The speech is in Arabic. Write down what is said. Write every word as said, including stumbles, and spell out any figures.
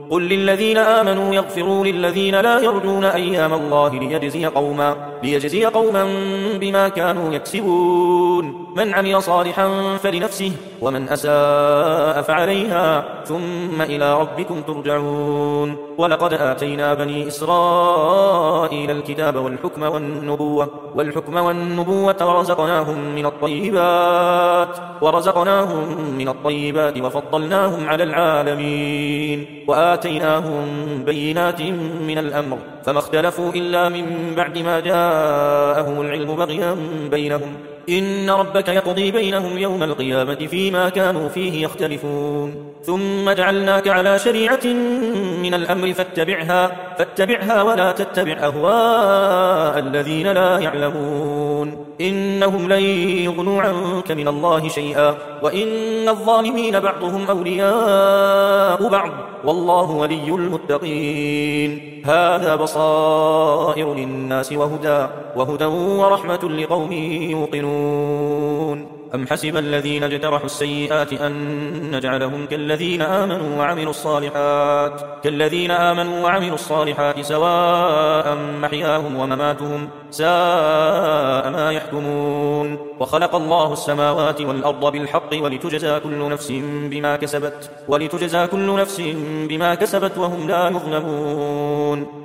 قل للذين آمنوا يغفروا للذين لا يرجون أيام الله ليجزي قوما, ليجزي قوما بما كانوا يكسبون. من عمل صالحا فلنفسه ومن أساء فعليها ثم إلى ربكم ترجعون. ولقد آتينا بني إسرائيل الكتاب والحكم والنبوة, والحكم والنبوة ورزقناهم من الطيبات ورزقناهم من الطيبات وفضلناهم على العالمين وآتيناهم بينات من الأمر فما اختلفوا إلا من بعد ما جاءهم العلم بغيا بينهم إن ربك يقضي بينهم يوم القيامة فيما كانوا فيه يختلفون. ثم جعلناك على شريعة من الأمر فاتبعها, فاتبعها ولا تتبع أهواء الذين لا يعلمون إنهم لن يغنوا عنك من الله شيئا وإن الظالمين بعضهم أولياء بعض والله ولي المتقين. هذا بصائر للناس وهدى, وهدى ورحمة لقوم يوقنون. أم حسب الذين اجترحوا السيئات أن نجعلهم كالذين آمنوا وعملوا الصالحات, كالذين آمنوا وعملوا الصالحات سواء محياهم ومماتهم ساء ما يحكمون. وخلق الله السماوات والأرض بالحق ولتجزى كل نفس بما كسبت, ولتجزى كل نفس بما كسبت وهم لا يظلمون.